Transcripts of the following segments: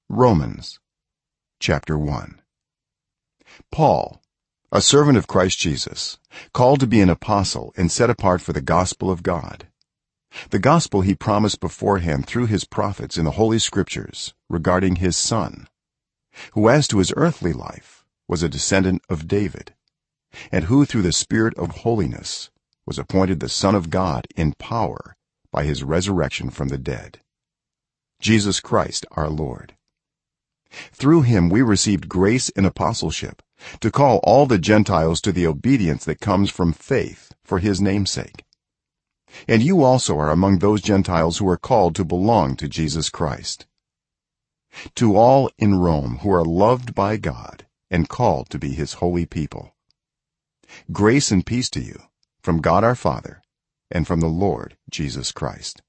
Romans chapter 1. Paul, a servant of Christ Jesus, called to be an apostle and set apart for the gospel of God, the gospel he promised beforehand through his prophets in the holy scriptures regarding his son, who as to his earthly life was a descendant of David, and who through the Spirit of holiness was appointed the Son of God in power by his resurrection from the dead, Jesus Christ our Lord. Through him we received grace and apostleship to call all the Gentiles to the obedience that comes from faith for his name's sake. And you also are among those Gentiles who are called to belong to Jesus Christ. To all in Rome who are loved by God and called to be his holy people, grace and peace to you from God our Father and from the Lord Jesus Christ.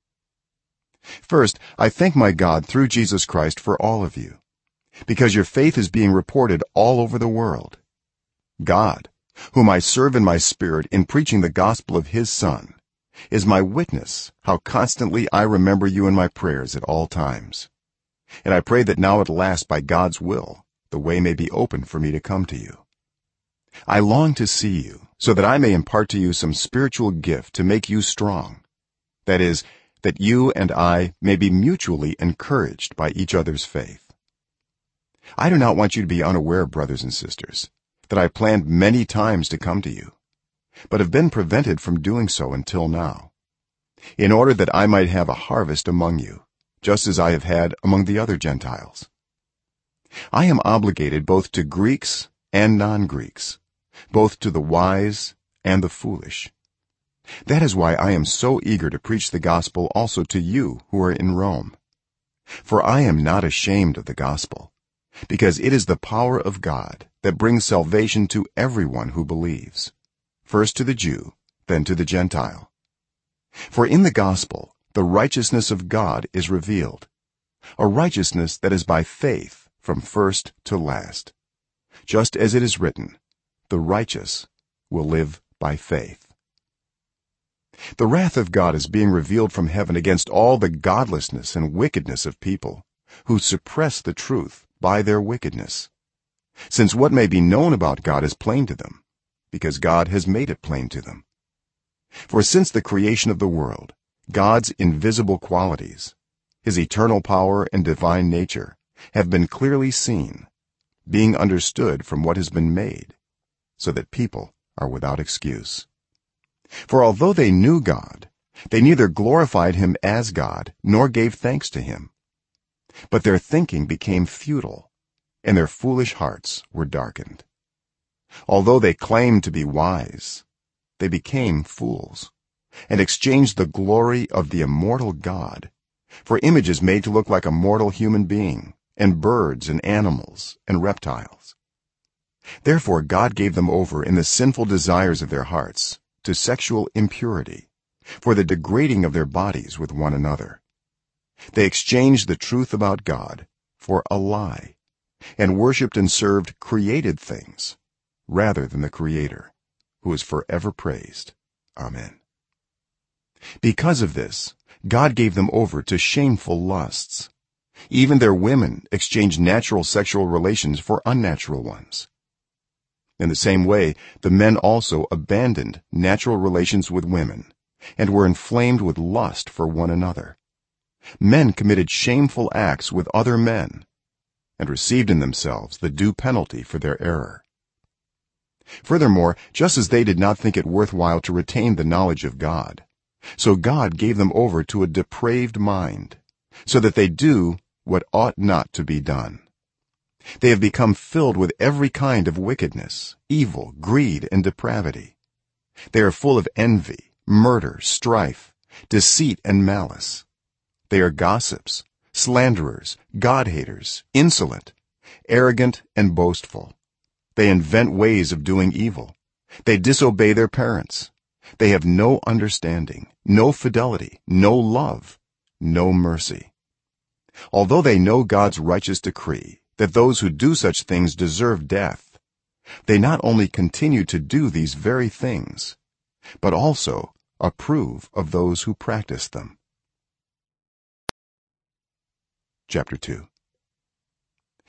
First, I thank my God through Jesus Christ for all of you, because your faith is being reported all over the world. God, whom I serve in my spirit in preaching the gospel of his Son, is my witness how constantly I remember you in my prayers at all times. And I pray that now at last by God's will the way may be open for me to come to you. I long to see you so that I may impart to you some spiritual gift to make you strong, that is, that you and I may be mutually encouraged by each other's faith. I do not want you to be unaware, brothers and sisters, that I planned many times to come to you, but have been prevented from doing so until now, in order that I might have a harvest among you, just as I have had among the other Gentiles. I am obligated both to Greeks and non-Greeks, both to the wise and the foolish. That is why I am so eager to preach the gospel also to you who are in Rome. For I am not ashamed of the gospel, because it is the power of God that brings salvation to everyone who believes, first to the Jew, then to the Gentile. For in the gospel the righteousness of God is revealed, a righteousness that is by faith from first to last, just as it is written, the righteous will live by faith. The wrath of God is being revealed from heaven against all the godlessness and wickedness of people who suppress the truth by their wickedness, since what may be known about God is plain to them, because God has made it plain to them. For since the creation of the world, God's invisible qualities, his eternal power and divine nature, have been clearly seen, being understood from what has been made, so that people are without excuse. For although they knew God, they neither glorified him as God nor gave thanks to him, but their thinking became futile and their foolish hearts were darkened. Although they claimed to be wise, they became fools and exchanged the glory of the immortal God for images made to look like a mortal human being and birds and animals and reptiles. Therefore God gave them over in the sinful desires of their hearts to sexual impurity, for the degrading of their bodies with one another. They exchanged the truth about God for a lie and worshipped and served created things rather than the Creator, who is forever praised. Amen. Because of this, God gave them over to shameful lusts. Even their women exchanged natural sexual relations for unnatural ones. In the same way, the men also abandoned natural relations with women and were inflamed with lust for one another. Men committed shameful acts with other men and received in themselves the due penalty for their error. Furthermore, just as they did not think it worthwhile to retain the knowledge of God, so God gave them over to a depraved mind, so that they do what ought not to be done. They have become filled with every kind of wickedness, evil, greed, and depravity. They are full of envy, murder, strife, deceit, and malice. They are gossips, slanderers, God-haters, insolent, arrogant, and boastful. They invent ways of doing evil. They disobey their parents. They have no understanding, no fidelity, no love, no mercy. Although they know God's righteous decree that those who do such things deserve death, they not only continue to do these very things, but also approve of those who practice them. Chapter 2.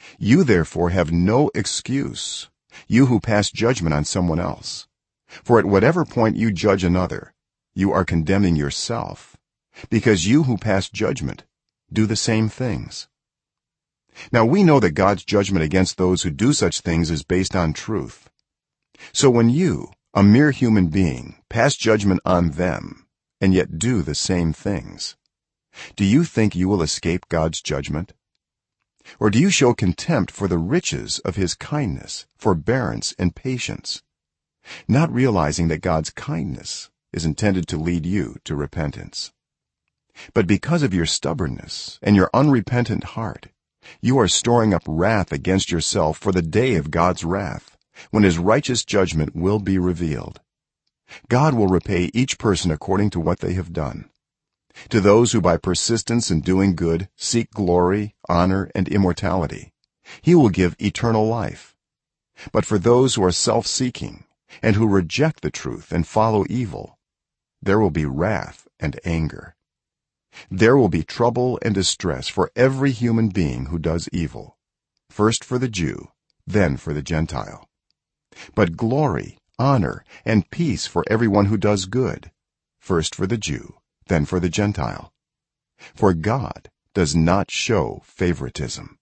you therefore have no excuse, you who pass judgment on someone else, for at whatever point you judge another, you are condemning yourself, because you who pass judgment do the same things. Now we know that God's judgment against those who do such things is based on truth. So when you, a mere human being, pass judgment on them and yet do the same things, do you think you will escape God's judgment? Or do you show contempt for the riches of his kindness, forbearance, and patience, not realizing that God's kindness is intended to lead you to repentance? But because of your stubbornness and your unrepentant heart, you are storing up wrath against yourself for the day of God's wrath, when his righteous judgment will be revealed. God will repay each person according to what they have done. To those who by persistence in doing good seek glory, honor, and immortality, he will give eternal life. But for those who are self-seeking and who reject the truth and follow evil, there will be wrath and anger. There will be trouble and distress for every human being who does evil, first for the Jew, then for the Gentile. But glory, honor, and peace for everyone who does good, first for the Jew, then for the Gentile. For God does not show favoritism.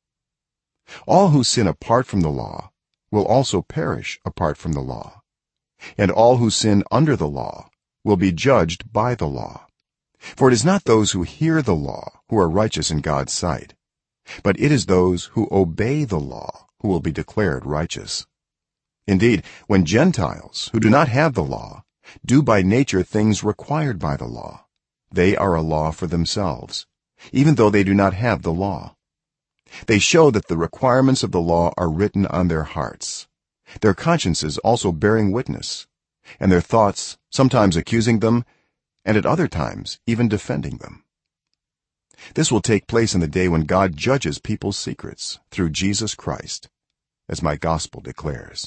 All who sin apart from the law will also perish apart from the law, and all who sin under the law will be judged by the law. For it is not those who hear the law who are righteous in God's sight, but it is those who obey the law who will be declared righteous. Indeed, when Gentiles who do not have the law do by nature things required by the law, they are a law for themselves, even though they do not have the law. They show that the requirements of the law are written on their hearts, their consciences also bearing witness, and their thoughts sometimes accusing them and at other times even defending them. This will take place in the day when God judges people's secrets through Jesus Christ, as my gospel declares.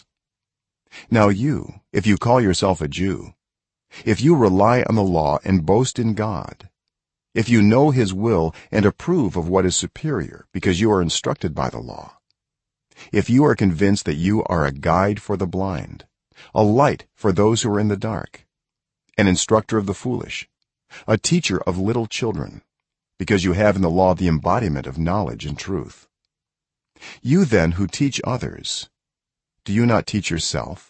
Now you, if you call yourself a Jew, if you rely on the law and boast in God, if you know his will and approve of what is superior because you are instructed by the law, if you are convinced that you are a guide for the blind, a light for those who are in the dark, an instructor of the foolish, a teacher of little children, because you have in the law the embodiment of knowledge and truth, you then who teach others, do you not teach yourself?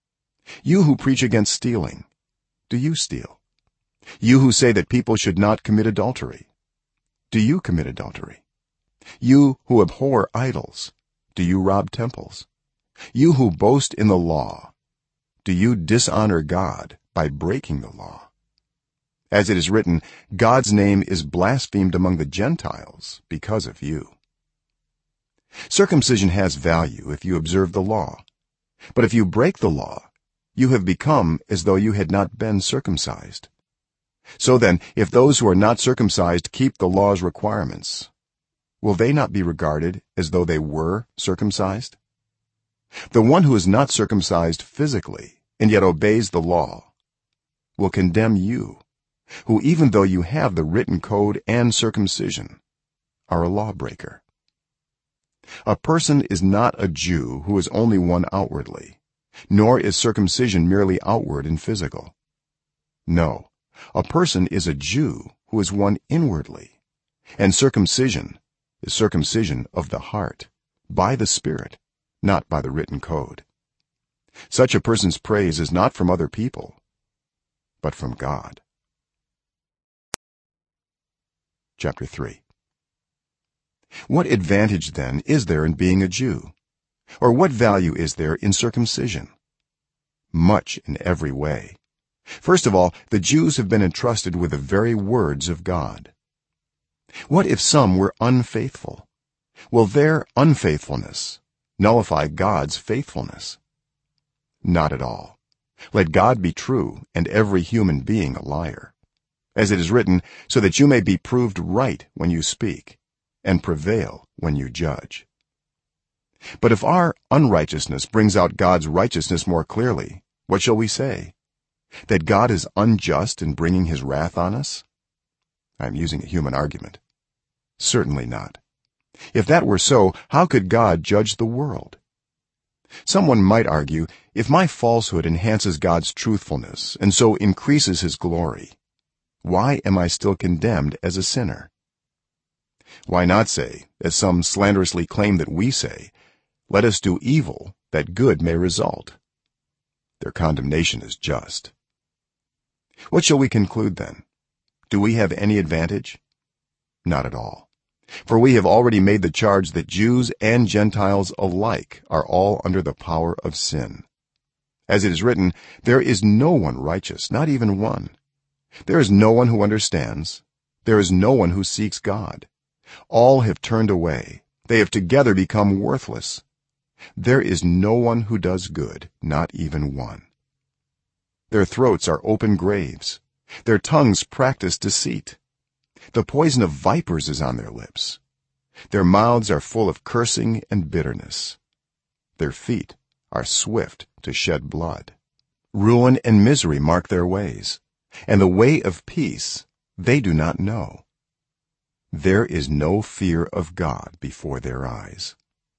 You who preach against stealing, do you steal? You who say that people should not commit adultery, do you commit adultery? You who abhor idols, do you rob temples? You who boast in the law, do you dishonor God by breaking the law? As it is written, God's name is blasphemed among the Gentiles because of you. Circumcision has value if you observe the law, but if you break the law, you have become as though you had not been circumcised. So then, if those who are not circumcised keep the law's requirements, will they not be regarded as though they were circumcised? The one who is not circumcised physically and yet obeys the law will condemn you, who even though you have the written code and circumcision, are a lawbreaker. A person is not a Jew who is only one outwardly, nor is circumcision merely outward and physical. No, a person is a Jew who is one inwardly, and circumcision is circumcision of the heart, by the Spirit, not by the written code. Such a person's praise is not from other people, but from God. Chapter 3. What advantage then is there in being a Jew? Or what value is there in circumcision? Much in every way. First of all, the Jews have been entrusted with the very words of God. What if some were unfaithful? Will their unfaithfulness nullify God's faithfulness? Not at all. Let God be true and every human being a liar, as it is written, so that you may be proved right when you speak and prevail when you judge. But if our unrighteousness brings out God's righteousness more clearly, what shall we say? That God is unjust in bringing his wrath on us? I am using a human argument. Certainly not. if that were so, how could God judge the world? Someone might argue, if my falsehood enhances God's truthfulness and so increases his glory, why am I still condemned as a sinner? Why not say, as some slanderously claim that we say, let us do evil that good may result? Their condemnation is just. What shall we conclude then? Do we have any advantage? Not at all, for we have already made the charge that Jews and Gentiles alike are all under the power of sin. As it is written, there is no one righteous, not even one. There is no one who understands, there is no one who seeks God. All have turned away, they have together become worthless. There is no one who does good, not even one. Their throats are open graves, their tongues practice deceit. The poison of vipers is on their lips. Their mouths are full of cursing and bitterness. Their feet are swift to shed blood. Ruin and misery mark their ways, and the way of peace they do not know. There is no fear of God before their eyes.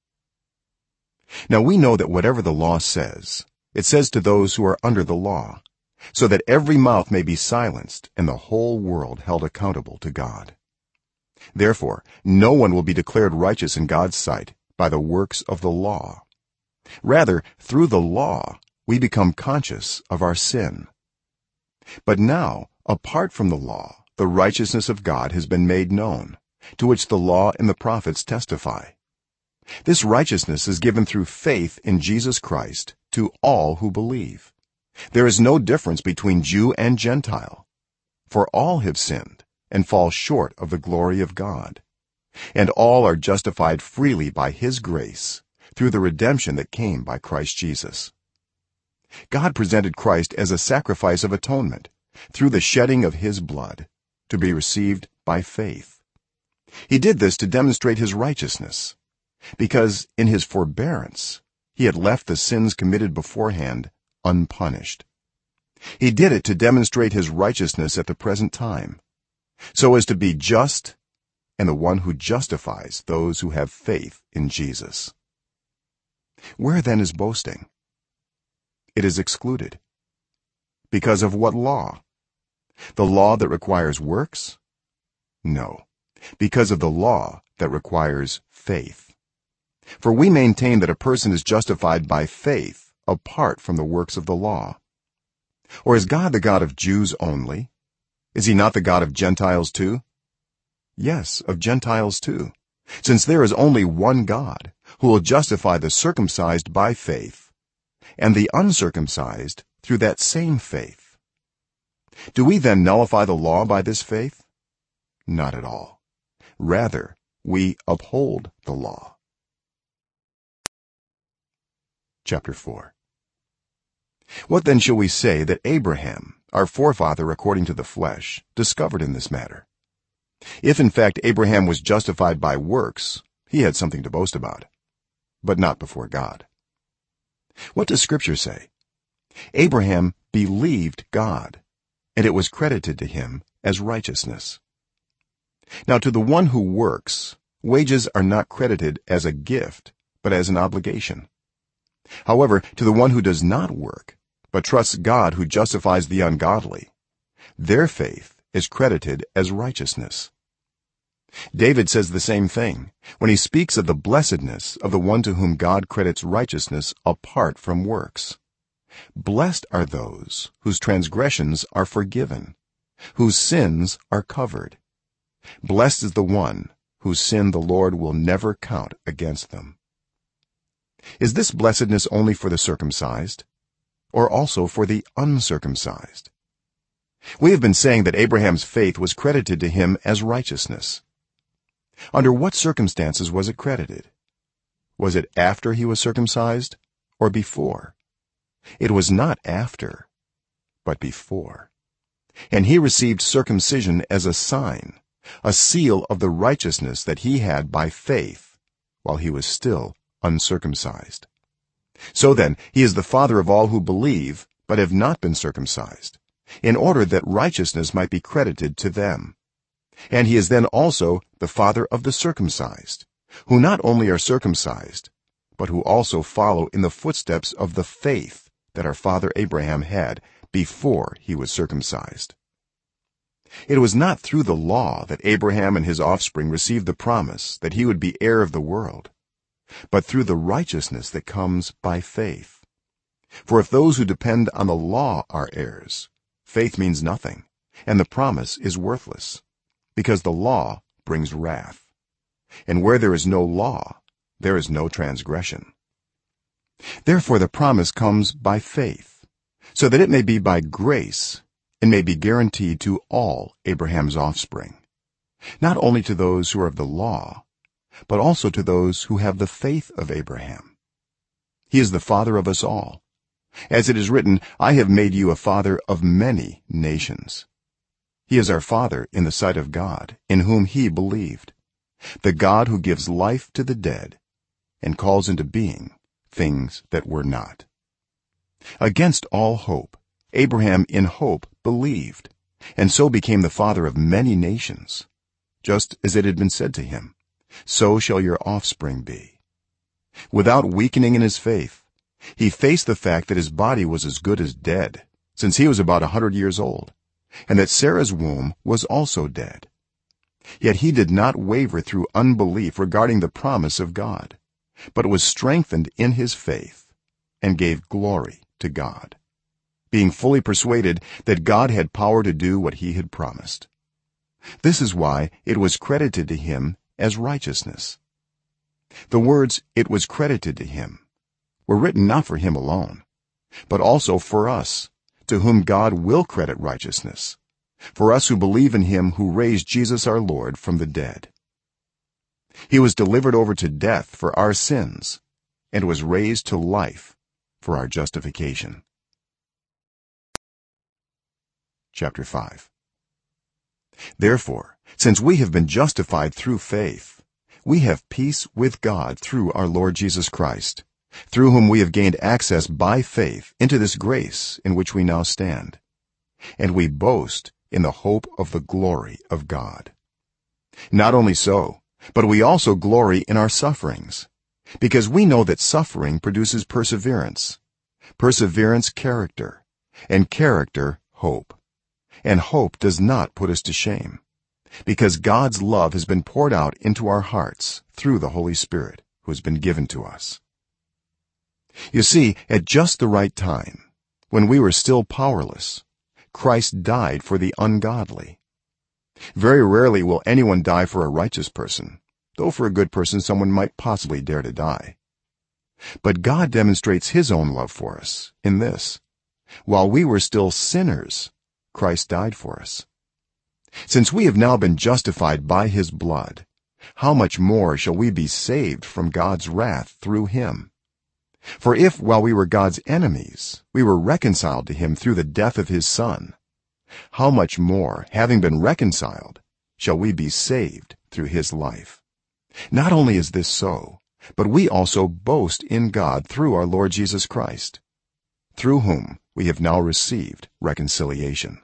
Now we know that whatever the law says, it says to those who are under the law, so that every mouth may be silenced and the whole world held accountable to God. Therefore no one will be declared righteous in God's sight by the works of the law. Rather, through the law we become conscious of our sin. But now, apart from the law, the righteousness of God has been made known, to which the law and the prophets testify. This righteousness is given through faith in Jesus Christ to all who believe. There is no difference between Jew and Gentile, for all have sinned and fall short of the glory of God, and all are justified freely by his grace through the redemption that came by Christ Jesus. God presented Christ as a sacrifice of atonement through the shedding of his blood, to be received by faith. He did this to demonstrate his righteousness, because in his forbearance he had left the sins committed beforehand unpunished. He did it to demonstrate his righteousness at the present time, so as to be just and the one who justifies those who have faith in Jesus. Where then is boasting? It is excluded. Because of what law? The law that requires works? No, because of the law that requires faith. For we maintain that a person is justified by faith apart from the works of the law. Or is God the God of Jews only? Is he not the God of Gentiles too? Yes, of Gentiles too, since there is only one God, who will justify the circumcised by faith and the uncircumcised through that same faith. Do we then nullify the law by this faith? Not at all. Rather, we uphold the law. Chapter 4. What then shall we say that Abraham, our forefather according to the flesh, discovered in this matter? If in fact Abraham was justified by works, he had something to boast about, but not before God. What does Scripture say? Abraham believed God, and it was credited to him as righteousness. Now to the one who works, wages are not credited as a gift, but as an obligation. However, to the one who does not work, but trusts God who justifies the ungodly, their faith is credited as righteousness. David says the same thing when he speaks of the blessedness of the one to whom God credits righteousness apart from works. Blessed are those whose transgressions are forgiven, whose sins are covered. Blessed is the one whose sin the Lord will never count against them. Is this blessedness only for the circumcised, or also for the uncircumcised? We have been saying that Abraham's faith was credited to him as righteousness. Under what circumstances was it credited? Was it after he was circumcised, or before? It was not after, but before. And he received circumcision as a sign, a seal of the righteousness that he had by faith, while he was still uncircumcised. So then he is the father of all who believe but have not been circumcised, in order that righteousness might be credited to them. And he is then also the father of the circumcised, who not only are circumcised but who also follow in the footsteps of the faith that our father Abraham had before he was circumcised. It was not through the law that Abraham and his offspring received the promise that he would be heir of the world, but through the righteousness that comes by faith. For if those who depend on the law are heirs, faith means nothing, and the promise is worthless, because the law brings wrath, and where there is no law there is no transgression. Therefore the promise comes by faith, so that it may be by grace and may be guaranteed to all Abraham's offspring, not only to those who are of the law, but also to those who have the faith of Abraham. He is the father of us all, as it is written, I have made you a father of many nations. He is our father in the sight of God, in whom he believed, the God who gives life to the dead and calls into being things that were not. Against all hope Abraham in hope believed, and so became the father of many nations, just as it had been said to him, so shall your offspring be. Without weakening in his faith, he faced the fact that his body was as good as dead, since he was about 100 years old, and that Sarah's womb was also dead. Yet he did not waver through unbelief regarding the promise of God, but was strengthened in his faith and gave glory to God, being fully persuaded that God had power to do what he had promised. This is why it was credited to him as righteousness. The words "it was credited to him" were written not for him alone, but also for us, to whom God will credit righteousness, for us who believe in him who raised Jesus our Lord from the dead. He was delivered over to death for our sins and was raised to life for our justification. Chapter 5. Therefore, since we have been justified through faith, we have peace with God through our Lord Jesus Christ, through whom we have gained access by faith into this grace in which we now stand, and we boast in the hope of the glory of God. Not only so, but we also glory in our sufferings, because we know that suffering produces perseverance, perseverance character, and character hope. And hope does not put us to shame, because God's love has been poured out into our hearts through the Holy Spirit who has been given to us. You see, at just the right time, when we were still powerless, Christ died for the ungodly. Very rarely will anyone die for a righteous person, though for a good person someone might possibly dare to die. But God demonstrates his own love for us in this: while we were still sinners, Christ died for us. Since we have now been justified by his blood, how much more shall we be saved from God's wrath through him? For if while we were God's enemies we were reconciled to him through the death of his son, how much more, having been reconciled, shall we be saved through his life? Not only is this so, but we also boast in God through our Lord Jesus Christ, through whom we have now received reconciliation.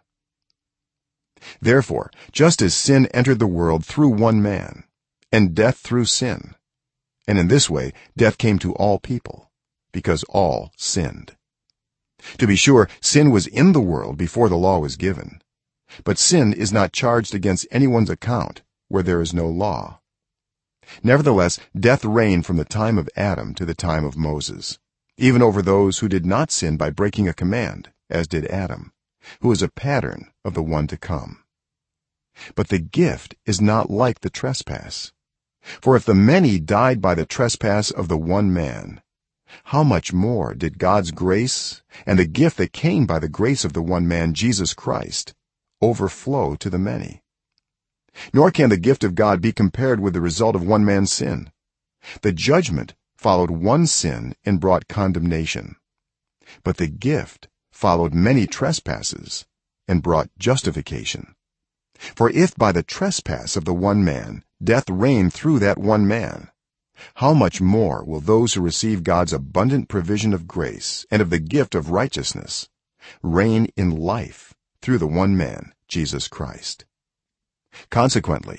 Therefore, just as sin entered the world through one man, and death through sin, and in this way death came to all people, because all sinned. To be sure, sin was in the world before the law was given, but sin is not charged against anyone's account where there is no law. Nevertheless, death reigned from the time of Adam to the time of Moses, even over those who did not sin by breaking a command, as did Adam, who is a pattern of the one to come. But the gift is not like the trespass. For if the many died by the trespass of the one man, how much more did God's grace and the gift that came by the grace of the one man, Jesus Christ, overflow to the many? Nor can the gift of God be compared with the result of one man's sin. The judgment followed one sin and brought condemnation, but the gift followed many trespasses and brought justification. For if by the trespass of the one man death reigned through that one man, how much more will those who receive God's abundant provision of grace and of the gift of righteousness reign in life through the one man, Jesus Christ? Consequently,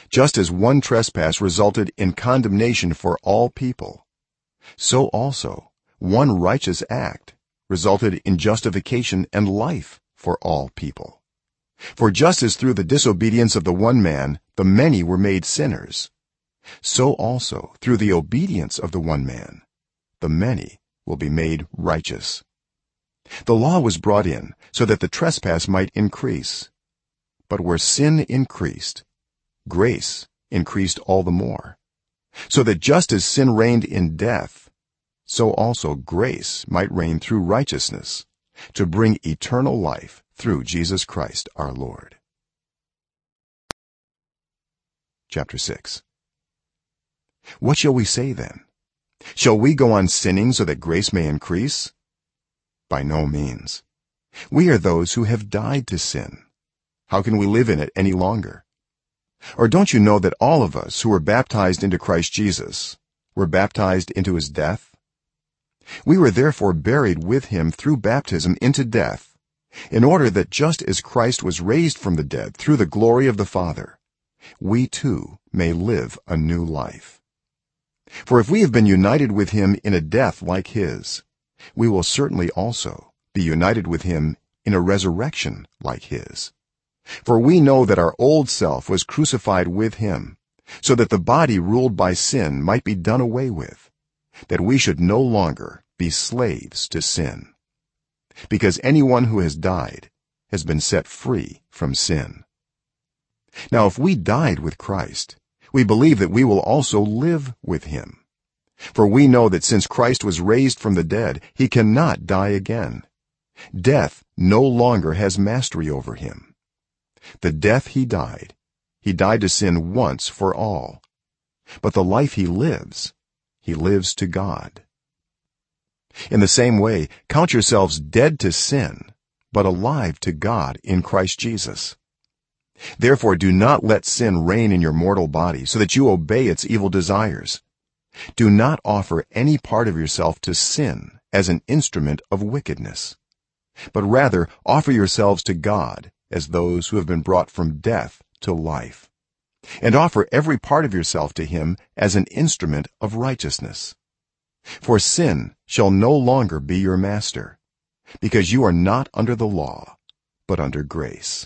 just as one trespass resulted in condemnation for all people, so also one righteous act resulted in justification and life for all people. For just as through the disobedience of the one man the many were made sinners, so also through the obedience of the one man the many will be made righteous. The law was brought in so that the trespass might increase, but where sin increased, grace increased all the more, so that just as sin reigned in death, so also grace might reign through righteousness, to bring eternal life through Jesus Christ our Lord. Chapter 6. What shall we say then? Shall we go on sinning so that grace may increase? By no means. We are those who have died to sin. How can we live in it any longer? Or don't you know that all of us who were baptized into Christ Jesus were baptized into his death? We were therefore buried with him through baptism into death, in order that just as Christ was raised from the dead through the glory of the Father, we too may live a new life. For if we have been united with him in a death like his, we will certainly also be united with him in a resurrection like his. For we know that our old self was crucified with him, so that the body ruled by sin might be done away with, that we should no longer be slaves to sin, because anyone who has died has been set free from sin. Now if we died with Christ, we believe that we will also live with him. For we know that since Christ was raised from the dead, he cannot die again. Death no longer has mastery over him. The death he died to sin once for all, but the life he lives to God. In the same way, count yourselves dead to sin, but alive to God in Christ Jesus. Therefore do not let sin reign in your mortal body, so that you obey its evil desires. Do not offer any part of yourself to sin as an instrument of wickedness, but rather offer yourselves to God as those who have been brought from death to life, and offer every part of yourself to him as an instrument of righteousness. For sin shall no longer be your master, because you are not under the law, but under grace.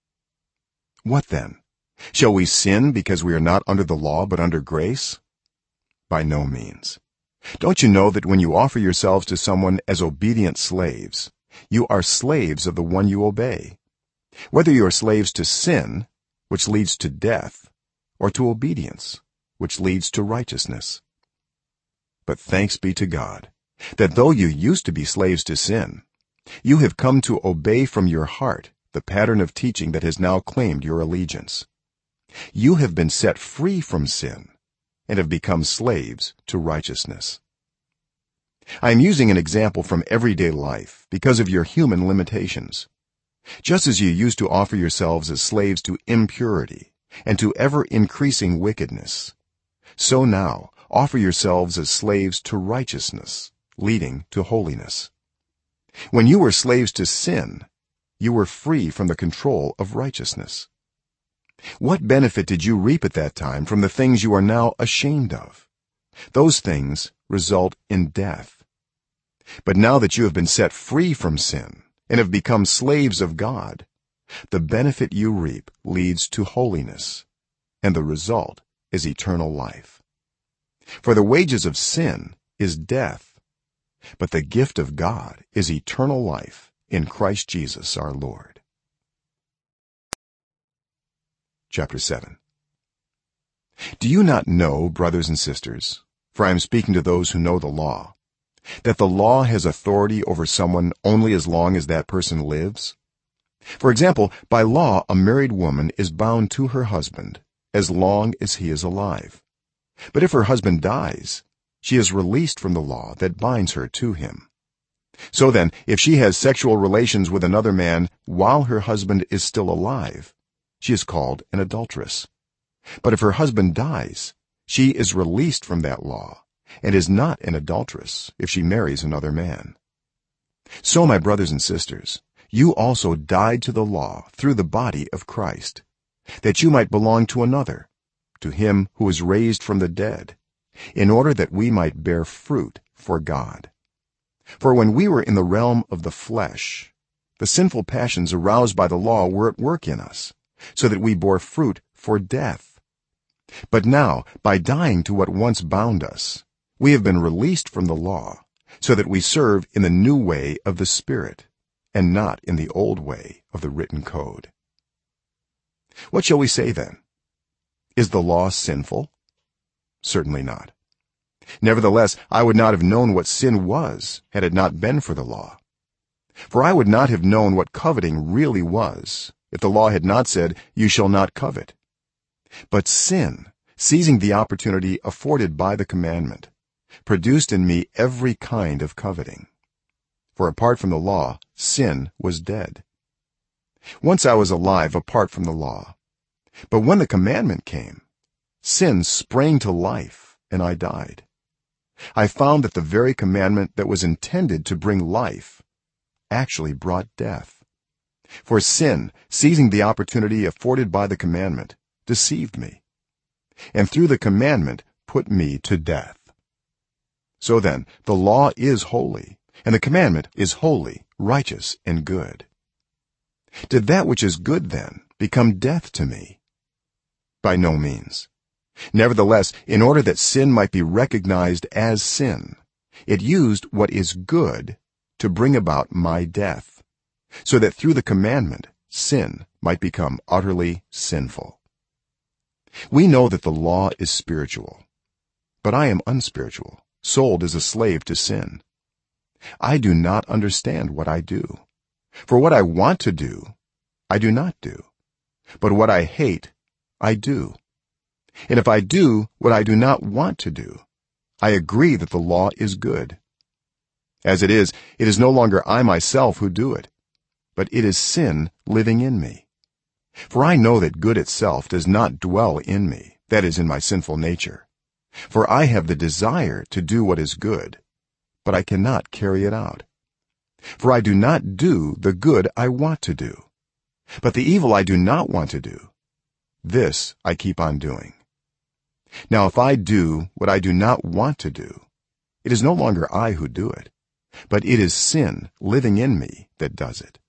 What then? Shall we sin because we are not under the law but under grace? By no means. Don't you know that when you offer yourselves to someone as obedient slaves, you are slaves of the one you obey, whether you are slaves to sin, which leads to death, or to obedience, which leads to righteousness? But thanks be to God that though you used to be slaves to sin, you have come to obey from your heart the pattern of teaching that has now claimed your allegiance. You have been set free from sin and have become slaves to righteousness. I am using an example from everyday life because of your human limitations. Just as you used to offer yourselves as slaves to impurity and to ever increasing wickedness, so now offer yourselves as slaves to righteousness, leading to holiness. When you were slaves to sin, you were free from the control of righteousness. What benefit did you reap at that time from the things you are now ashamed of? Those things result in death. But now that you have been set free from sin and have become slaves of God, the benefit you reap leads to holiness, and the result is eternal life. For the wages of sin is death, but the gift of God is eternal life in Christ Jesus our Lord. Chapter 7. Do you not know, brothers and sisters, for I am speaking to those who know the law, that the law has authority over someone only as long as that person lives? For example, by law a married woman is bound to her husband as long as he is alive. But if her husband dies, she is released from the law that binds her to him. So then, if she has sexual relations with another man while her husband is still alive, she is called an adulteress. But if her husband dies, she is released from that law and is not an adulteress if she marries another man. So my brothers and sisters, you also died to the law through the body of Christ, that you might belong to another, to him who was raised from the dead, in order that we might bear fruit for God. For when we were in the realm of the flesh, the sinful passions aroused by the law were at work in us, so that we bore fruit for death. But now, by dying to what once bound us, we have been released from the law, so that we serve in the new way of the Spirit, and not in the old way of the written code. What shall we say then? Is the law sinful? Certainly not. Nevertheless, I would not have known what sin was had it not been for the law. For I would not have known what coveting really was if the law had not said, "You shall not covet." But sin, seizing the opportunity afforded by the commandment, produced in me every kind of coveting. For apart from the law, sin was dead. Once I was alive apart from the law, but when the commandment came, sin sprang to life and I died. I found that the very commandment that was intended to bring life actually brought death. For sin, seizing the opportunity afforded by the commandment, deceived me, and through the commandment put me to death. So then, the law is holy, and the commandment is holy, righteous, and good. Did that which is good then become death to me? By no means. Nevertheless, in order that sin might be recognized as sin, it used what is good to bring about my death, so that through the commandment sin might become utterly sinful. We know that the law is spiritual, but I am unspiritual, sold as a slave to sin. I do not understand what I do, for what I want to do I do not do, but what I hate I do. And if I do what I do not want to do, I agree that the law is good. As it is no longer I myself who do it, but it is sin living in me. For I know that good itself does not dwell in me, that is, in my sinful nature. For I have the desire to do what is good, but I cannot carry it out. For I do not do the good I want to do, but the evil I do not want to do, this I keep on doing. Now if I do what I do not want to do, it is no longer I who do it, but it is sin living in me that does it.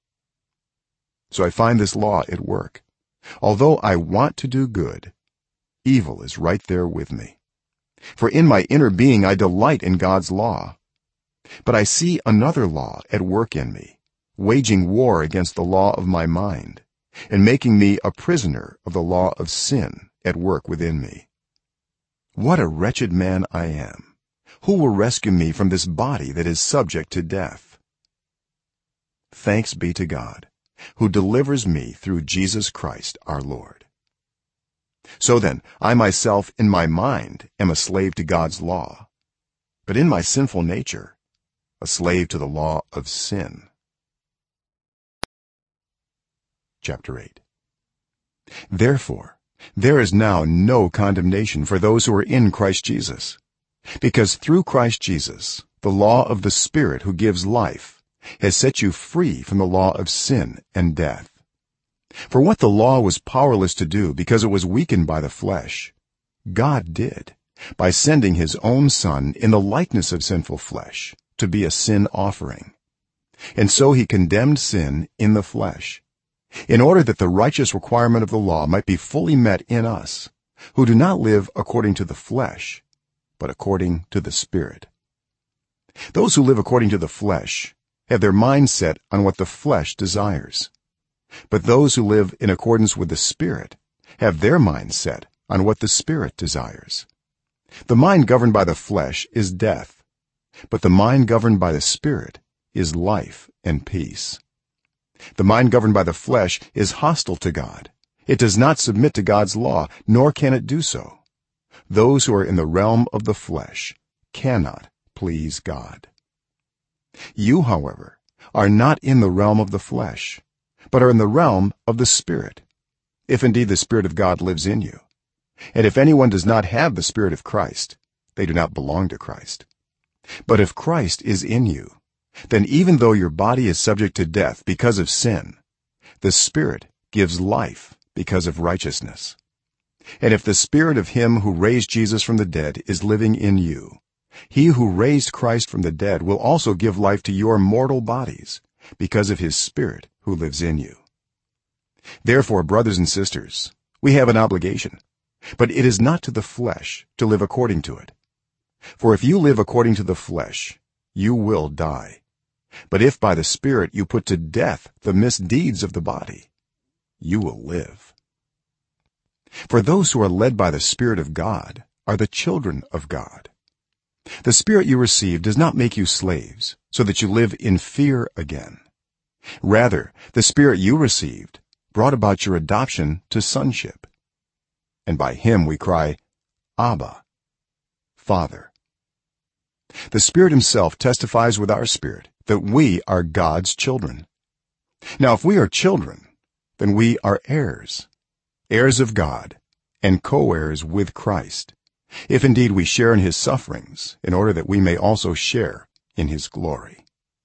So I find this law at work. Although I want to do good, evil is right there with me. For in my inner being I delight in God's law. But I see another law at work in me, waging war against the law of my mind, and making me a prisoner of the law of sin at work within me. What a wretched man I am! Who will rescue me from this body that is subject to death? Thanks be to God, who delivers me through Jesus Christ our Lord. So then, I myself in my mind am a slave to God's law, but in my sinful nature, a slave to the law of sin. Chapter 8. Therefore, there is now no condemnation for those who are in Christ Jesus, because through Christ Jesus, the law of the Spirit who gives life has set you free from the law of sin and death. For what the law was powerless to do because it was weakened by the flesh, God did by sending his own Son in the likeness of sinful flesh to be a sin offering. And so he condemned sin in the flesh, in order that the righteous requirement of the law might be fully met in us, who do not live according to the flesh, but according to the Spirit. Those who live according to the flesh have their mind set on what the flesh desires, but those who live in accordance with the Spirit have their mind set on what the Spirit desires. The mind governed by the flesh is death, but the mind governed by the Spirit is life and peace. The mind governed by the flesh is hostile to God. It does not submit to God's law, nor can it do so. Those who are in the realm of the flesh cannot please God. You, however, are not in the realm of the flesh, but are in the realm of the Spirit, if indeed the Spirit of God lives in you. And if anyone does not have the Spirit of Christ, they do not belong to Christ. But if Christ is in you, then even though your body is subject to death because of sin, the Spirit gives life because of righteousness. and if the spirit of him who raised Jesus from the dead is living in you, he who raised Christ from the dead will also give life to your mortal bodies because of his spirit who lives in you. Therefore, brothers and sisters, we have an obligation, but it is not to the flesh to live according to it. For if you live according to the flesh, you will die. But if by the spirit you put to death the misdeeds of the body, you will live. For those who are led by the Spirit of God are the children of God. The Spirit you received does not make you slaves, so that you live in fear again. Rather, the Spirit you received brought about your adoption to sonship. And by him we cry, Abba, Father. The Spirit himself testifies with our spirit that we are God's children. Now if we are children, then we are heirs, heirs of God, and co-heirs with Christ, if indeed we share in his sufferings, in order that we may also share in his glory.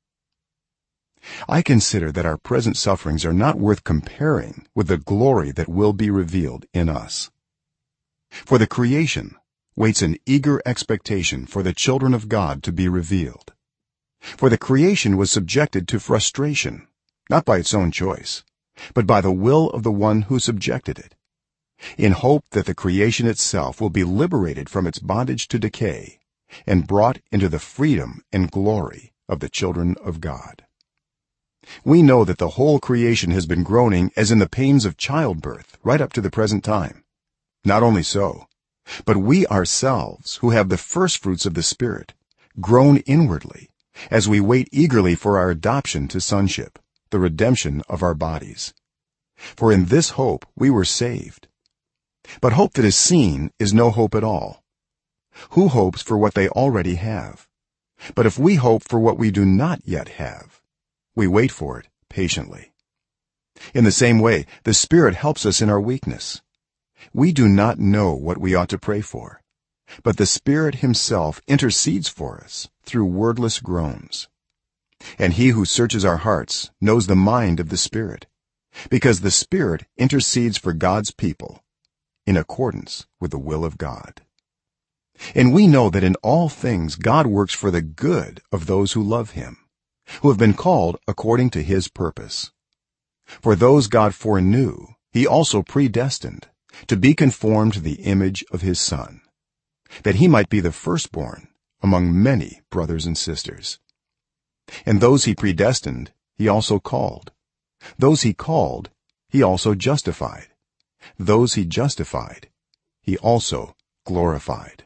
I consider that our present sufferings are not worth comparing with the glory that will be revealed in us. For the creation waits in eager expectation for the children of God to be revealed. For the creation was subjected to frustration, not by its own choice, but by the will of the one who subjected it, in hope that the creation itself will be liberated from its bondage to decay and brought into the freedom and glory of the children of God. We know that the whole creation has been groaning as in the pains of childbirth right up to the present time. Not only so, but we ourselves who have the firstfruits of the Spirit groan inwardly as we wait eagerly for our adoption to sonship, the redemption of our bodies. For in this hope we were saved. But hope that is seen is no hope at all. Who hopes for what they already have? But if we hope for what we do not yet have, we wait for it patiently. In the same way, the Spirit helps us in our weakness. We do not know what we ought to pray for, but the Spirit himself intercedes for us through wordless groans. And he who searches our hearts knows the mind of the Spirit, because the Spirit intercedes for God's people in accordance with the will of God. And we know that in all things God works for the good of those who love him, who have been called according to his purpose. For those God foreknew, he also predestined to be conformed to the image of his Son, that he might be the firstborn among many brothers and sisters. And those he predestined, he also called. Those he called, he also justified. Those he justified, he also glorified.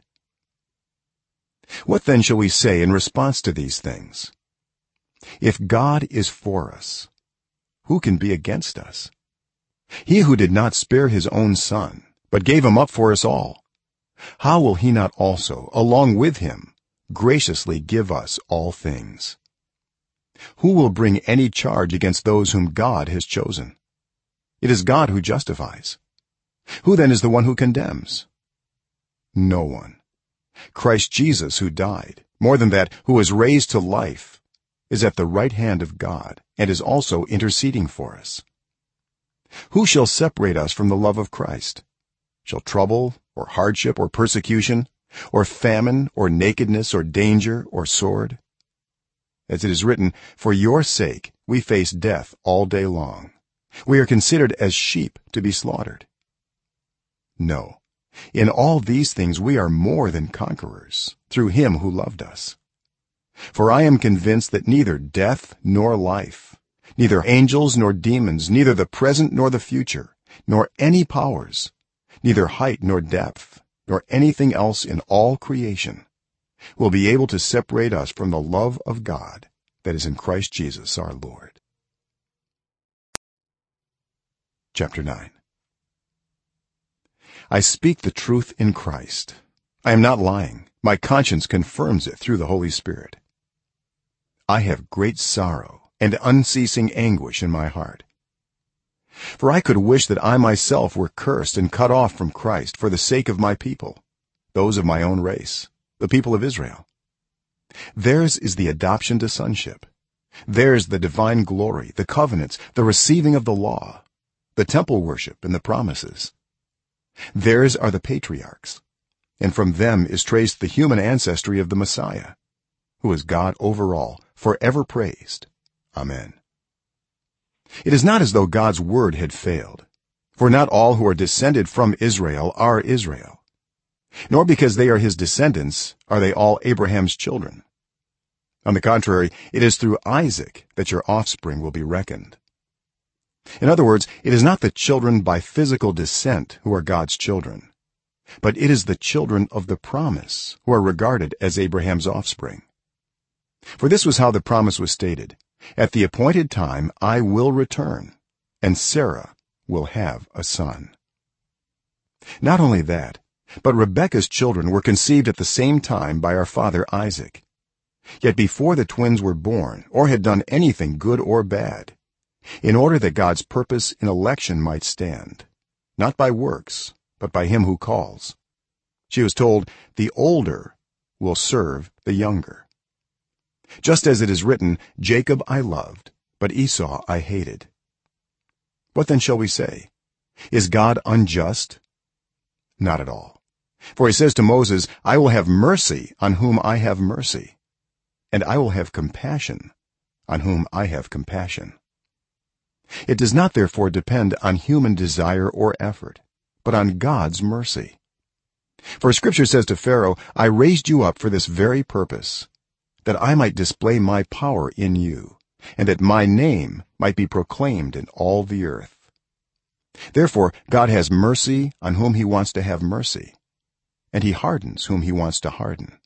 What then shall we say in response to these things? If God is for us, who can be against us? He who did not spare his own Son, but gave him up for us all, how will he not also, along with him, graciously give us all things? Who will bring any charge against those whom God has chosen? It is God who justifies. Who then is the one who condemns? No one. Christ Jesus, who died, more than that, who was raised to life, is at the right hand of God and is also interceding for us. Who shall separate us from the love of Christ? Shall trouble or hardship or persecution or famine or nakedness or danger or sword? As it is written, for your sake we face death all day long. We are considered as sheep to be slaughtered. No, in all these things we are more than conquerors through him who loved us. For I am convinced that neither death nor life, neither angels nor demons, neither the present nor the future, nor any powers, neither height nor depth, nor anything else in all creation will be able to separate us from the love of God that is in Christ Jesus our Lord. Chapter 9. I speak the truth in Christ. I am not lying. My conscience confirms it through the Holy Spirit. I have great sorrow and unceasing anguish in my heart. For I could wish that I myself were cursed and cut off from Christ for the sake of my people, those of my own race, the people of Israel. Theirs is the adoption to sonship. Theirs the divine glory, the covenants, the receiving of the law, the temple worship and the promises. theirs are the patriarchs, and from them is traced the human ancestry of the Messiah, who is God over all, forever praised. Amen. It is not as though God's word had failed, for not all who are descended from Israel are Israel, nor because they are his descendants are they all Abraham's children. On the contrary, it is through Isaac that your offspring will be reckoned. In other words, it is not the children by physical descent who are God's children, but it is the children of the promise who are regarded as Abraham's offspring. For this was how the promise was stated: at the appointed time I will return, and Sarah will have a son. Not only that, but Rebekah's children were conceived at the same time by our father Isaac. Yet before the twins were born or had done anything good or bad, in order that God's purpose in election might stand, not by works but by him who calls, she was told, the older will serve the younger. Just as it is written, Jacob I loved, but Esau I hated. What then shall we say? Is God unjust? Not at all. For he says to Moses, I will have mercy on whom I have mercy, and I will have compassion on whom I have compassion. It does not therefore depend on human desire or effort, but on God's mercy. For scripture says to Pharaoh, I raised you up for this very purpose, that I might display my power in you, and that my name might be proclaimed in all the earth. Therefore God has mercy on whom he wants to have mercy, and he hardens whom he wants to harden.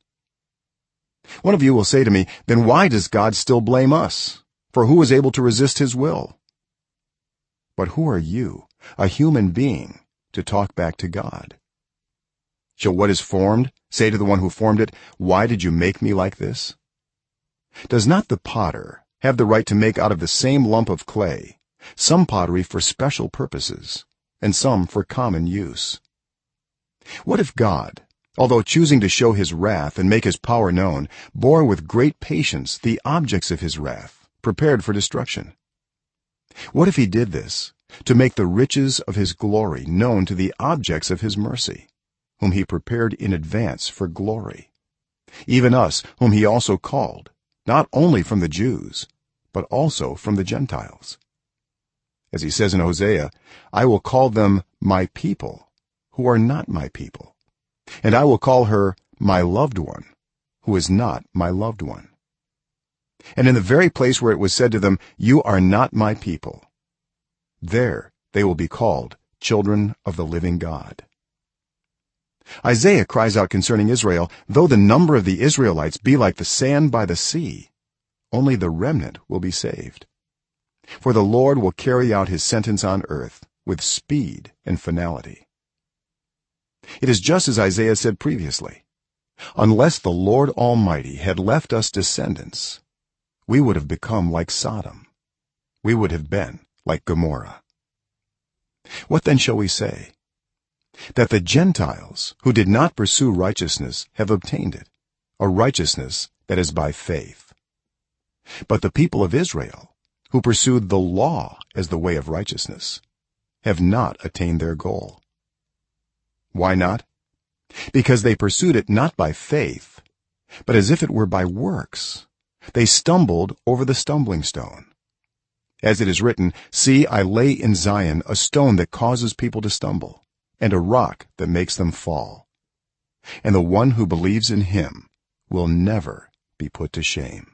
One of you will say to me, then why does God still blame us? For who is able to resist his will? But who are you, a human being, to talk back to God? Shall what is formed say to the one who formed it, why did you make me like this? Does not the potter have the right to make out of the same lump of clay some pottery for special purposes and some for common use? What if God, although choosing to show his wrath and make his power known, bore with great patience the objects of his wrath prepared for destruction? What if he did this to make the riches of his glory known to the objects of his mercy, whom he prepared in advance for glory, even us whom he also called, not only from the Jews but also from the Gentiles? As he says in Hosea, I will call them my people who are not my people, and I will call her my loved one who is not my loved one. And in the very place where it was said to them, you are not my people, there they will be called children of the living God. Isaiah cries out concerning Israel, though the number of the Israelites be like the sand by the sea, only the remnant will be saved. For the Lord will carry out his sentence on earth with speed and finality. It is just as Isaiah said previously, unless the Lord Almighty had left us descendants, we would have become like Sodom, we would have been like Gomorrah. What then shall we say? That the Gentiles who did not pursue righteousness have obtained it, a righteousness that is by faith. But the people of Israel, who pursued the law as the way of righteousness, have not attained their goal. Why not? Because they pursued it not by faith, but as if it were by works. They stumbled over the stumbling stone. As it is written, see, I lay in Zion a stone that causes people to stumble, and a rock that makes them fall, and the one who believes in him will never be put to shame.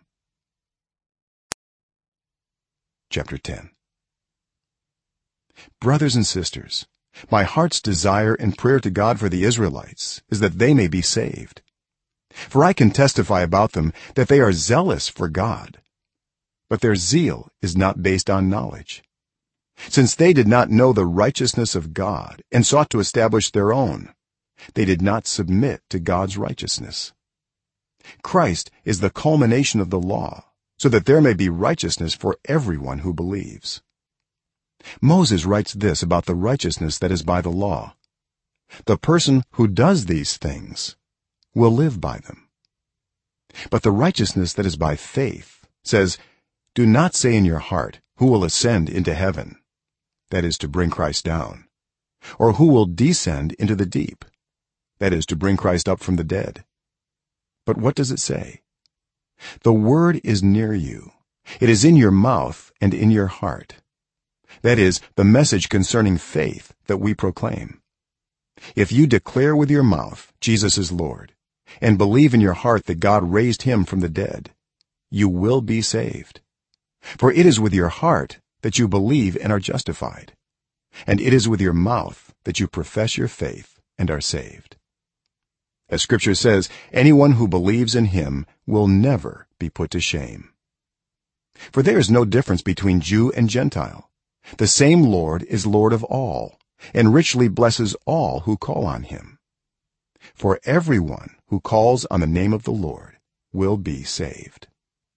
Chapter 10. Brothers and sisters, my heart's desire and prayer to God for the Israelites is that they may be saved. For I can testify about them that they are zealous for God, but their zeal is not based on knowledge, since they did not know the righteousness of God and sought to establish their own. They did not submit to God's righteousness. Christ is the culmination of the law, so that there may be righteousness for everyone who believes. Moses writes this about the righteousness that is by the law: the person who does these things will live by them. But the righteousness that is by faith says, do not say in your heart, who will ascend into heaven, that is to bring Christ down, or who will descend into the deep, that is, to bring Christ up from the dead? But what does it say? The word is near you, it is in your mouth and in your heart, that is, the message concerning faith that we proclaim. If you declare with your mouth Jesus is Lord, and believe in your heart that God raised him from the dead, you will be saved. For it is with your heart that you believe and are justified, and it is with your mouth that you profess your faith and are saved. As scripture says, anyone who believes in him will never be put to shame. For there is no difference between Jew and Gentile. The same Lord is Lord of all, and richly blesses all who call on him. For everyone who calls on the name of the Lord will be saved.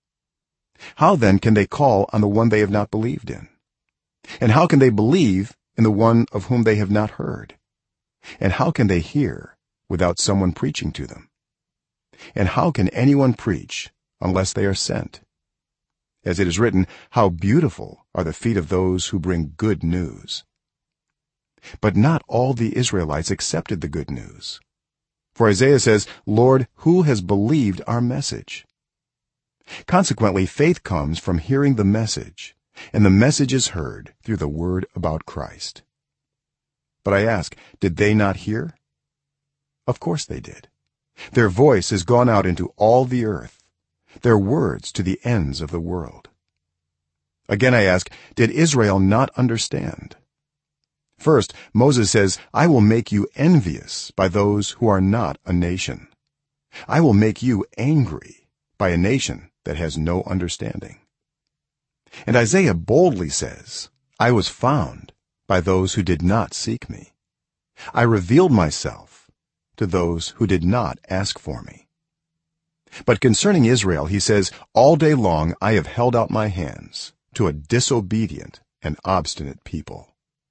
How then can they call on the one they have not believed in? And how can they believe in the one of whom they have not heard? And how can they hear without someone preaching to them? And how can anyone preach unless they are sent? As it is written, how beautiful are the feet of those who bring good news. But not all the Israelites accepted the good news. For Isaiah says, Lord, who has believed our message? Consequently, faith comes from hearing the message, and the message is heard through the word about Christ. But I ask, did they not hear? Of course they did. Their voice has gone out into all the earth, their words to the ends of the world. Again I ask, did Israel not understand? First, Moses says, I will make you envious by those who are not a nation. I will make you angry by a nation that has no understanding. And Isaiah boldly says, I was found by those who did not seek me. I revealed myself to those who did not ask for me. But concerning Israel, he says, all day long I have held out my hands to a disobedient and obstinate people.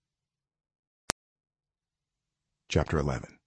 Chapter 11.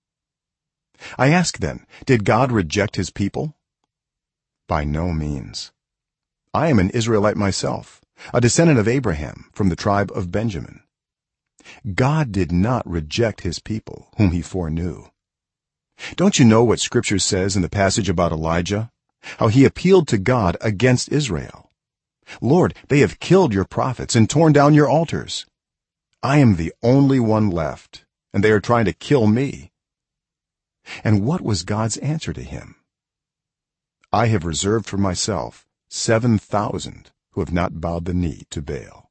I ask then, did God reject his people? By no means. I am an Israelite myself, a descendant of Abraham from the tribe of Benjamin. God did not reject his people whom he foreknew. Don't you know what scripture says in the passage about Elijah, how he appealed to God against Israel? Lord, they have killed your prophets and torn down your altars. I am the only one left, and they are trying to kill me. And what was God's answer to him? I have reserved for myself 7,000 who have not bowed the knee to Baal.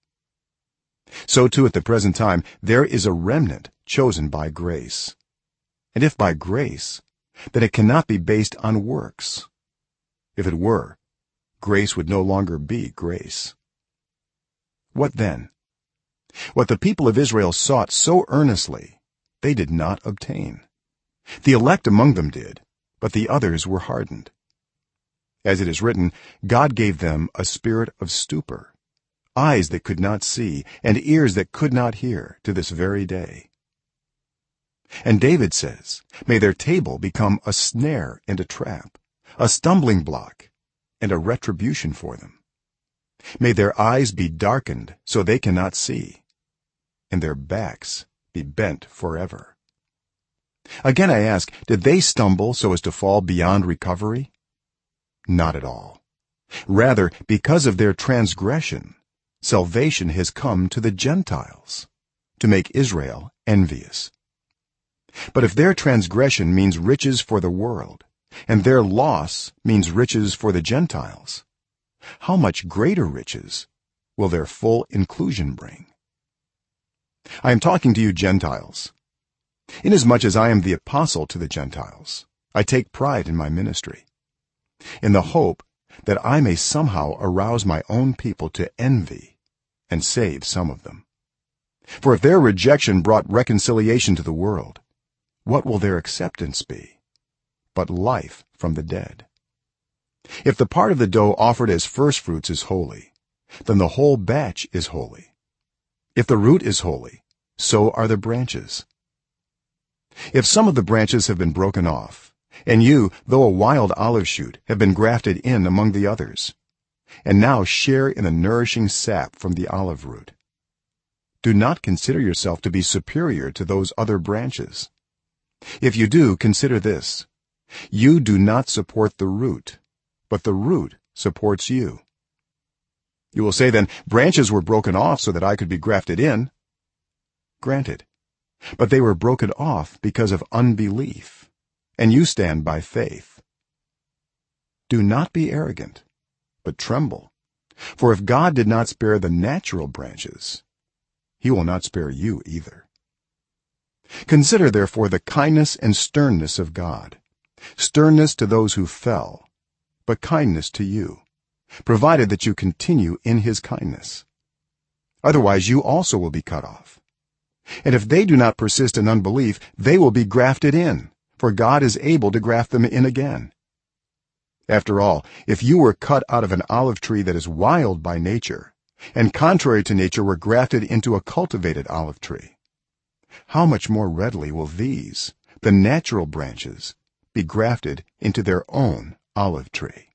So too at the present time there is a remnant chosen by grace. And if by grace, then it cannot be based on works. If it were, grace would no longer be grace. What then? What the people of Israel sought so earnestly, they did not obtain. The elect among them did, but the others were hardened. As it is written, God gave them a spirit of stupor, eyes that could not see, and ears that could not hear, to this very day. And David says, may their table become a snare and a trap, a stumbling block and a retribution for them. May their eyes be darkened so they cannot see, and their backs be bent forever. Again I ask, did they stumble so as to fall beyond recovery? Not at all. Rather, because of their transgression, salvation has come to the Gentiles, to make Israel envious. But if their transgression means riches for the world, and their loss means riches for the Gentiles, how much greater riches will their full inclusion bring? I am talking to you Gentiles. Inasmuch as I am the apostle to the Gentiles, I take pride in my ministry, in the hope that I may somehow arouse my own people to envy and save some of them. For if their rejection brought reconciliation to the world, what will their acceptance be but life from the dead? If the part of the dough offered as firstfruits is holy, then the whole batch is holy. If the root is holy, so are the branches. If some of the branches have been broken off, and you, though a wild olive shoot, have been grafted in among the others, and now share in the nourishing sap from the olive root, do not consider yourself to be superior to those other branches. If you do, consider this: you do not support the root, but the root supports you. You will say then, branches were broken off so that I could be grafted in. Granted, but they were broken off because of unbelief, and you stand by faith. Do not be arrogant, but tremble, for if God did not spare the natural branches, he will not spare you either. Consider therefore the kindness and sternness of God, sternness to those who fell, but kindness to you, provided that you continue in his kindness. Otherwise you also will be cut off. And if they do not persist in unbelief, they will be grafted in, for God is able to graft them in again. After all, if you were cut out of an olive tree that is wild by nature, and contrary to nature were grafted into a cultivated olive tree, how much more readily will these, the natural branches, be grafted into their own olive tree?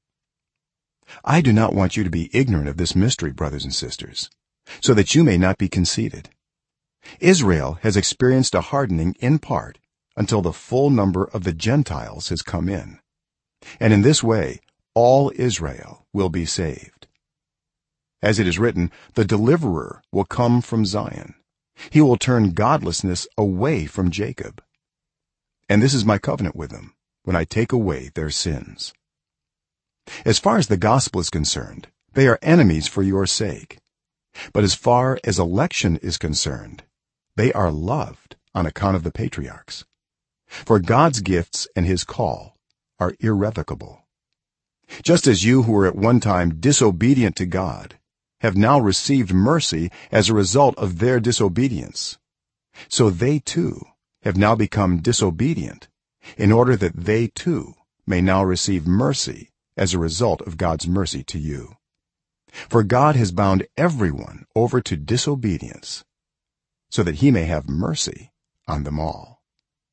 I do not want you to be ignorant of this mystery, brothers and sisters, so that you may not be conceited. Israel has experienced a hardening in part until the full number of the Gentiles has come in, and in this way all Israel will be saved. As it is written, the deliverer will come from Zion. He will turn godlessness away from Jacob. And this is my covenant with them, when I take away their sins. As far as the gospel is concerned, they are enemies for your sake. But as far as election is concerned, they are loved on account of the patriarchs. For God's gifts and his call are irrevocable. Just as you who were at one time disobedient to God have now received mercy as a result of their disobedience, so they too have now become disobedient in order that they too may now receive mercy as a result of God's mercy to you. For God has bound everyone over to disobedience so that he may have mercy on them all.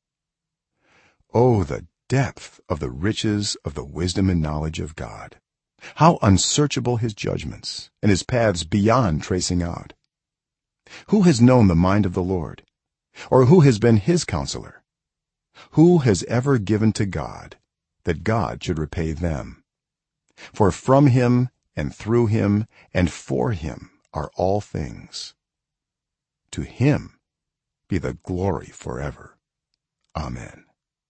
Oh, the depth of the riches of the wisdom and knowledge of God! How unsearchable his judgments, and his paths beyond tracing out! Who has known the mind of the Lord, or who has been his counselor? Who has ever given to God, that God should repay them? For from him and through him and for him are all things. To him be the glory forever. Amen.